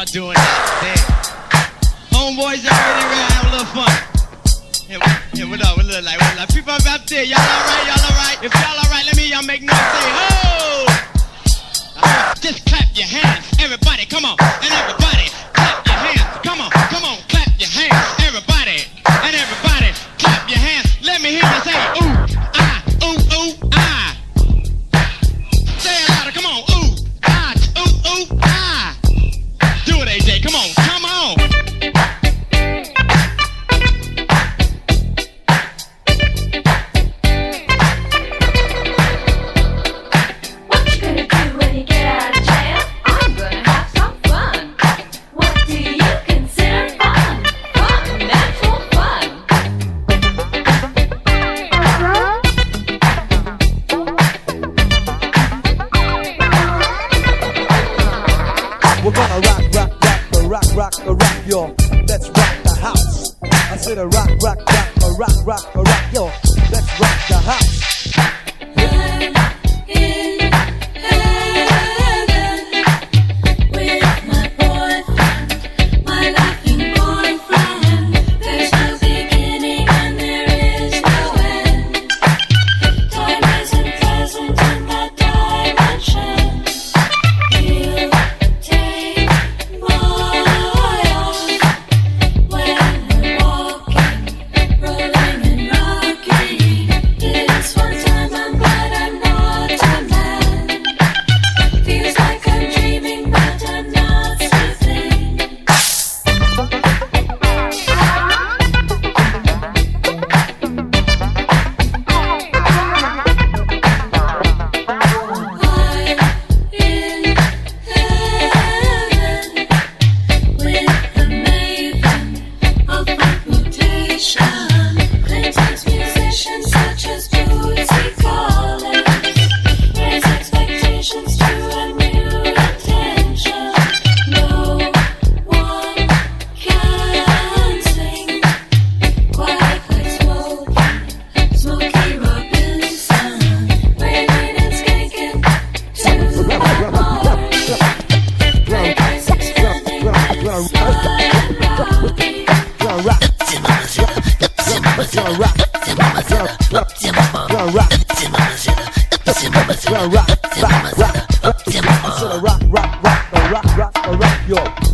doing that. Damn. Homeboys already ready to have a little fun. Yeah, what up? What look like? What look like? People up there, y'all alright? Y'all alright? If y'all alright, let me y'all make noise. Say ho! Just clap your hands, everybody. Come on, and everybody clap your hands. Come on, clap your hands, everybody, and everybody clap your hands. Let me hear you say ooh, ah, ooh, ooh, ah. Say it louder. Come on, ooh, ah, ooh, ooh, ah. Do it, AJ. Come on, come on. We're gonna rock, yo. Let's rock the house. I said a rock, yo. Let's rock the house. Rock, yo.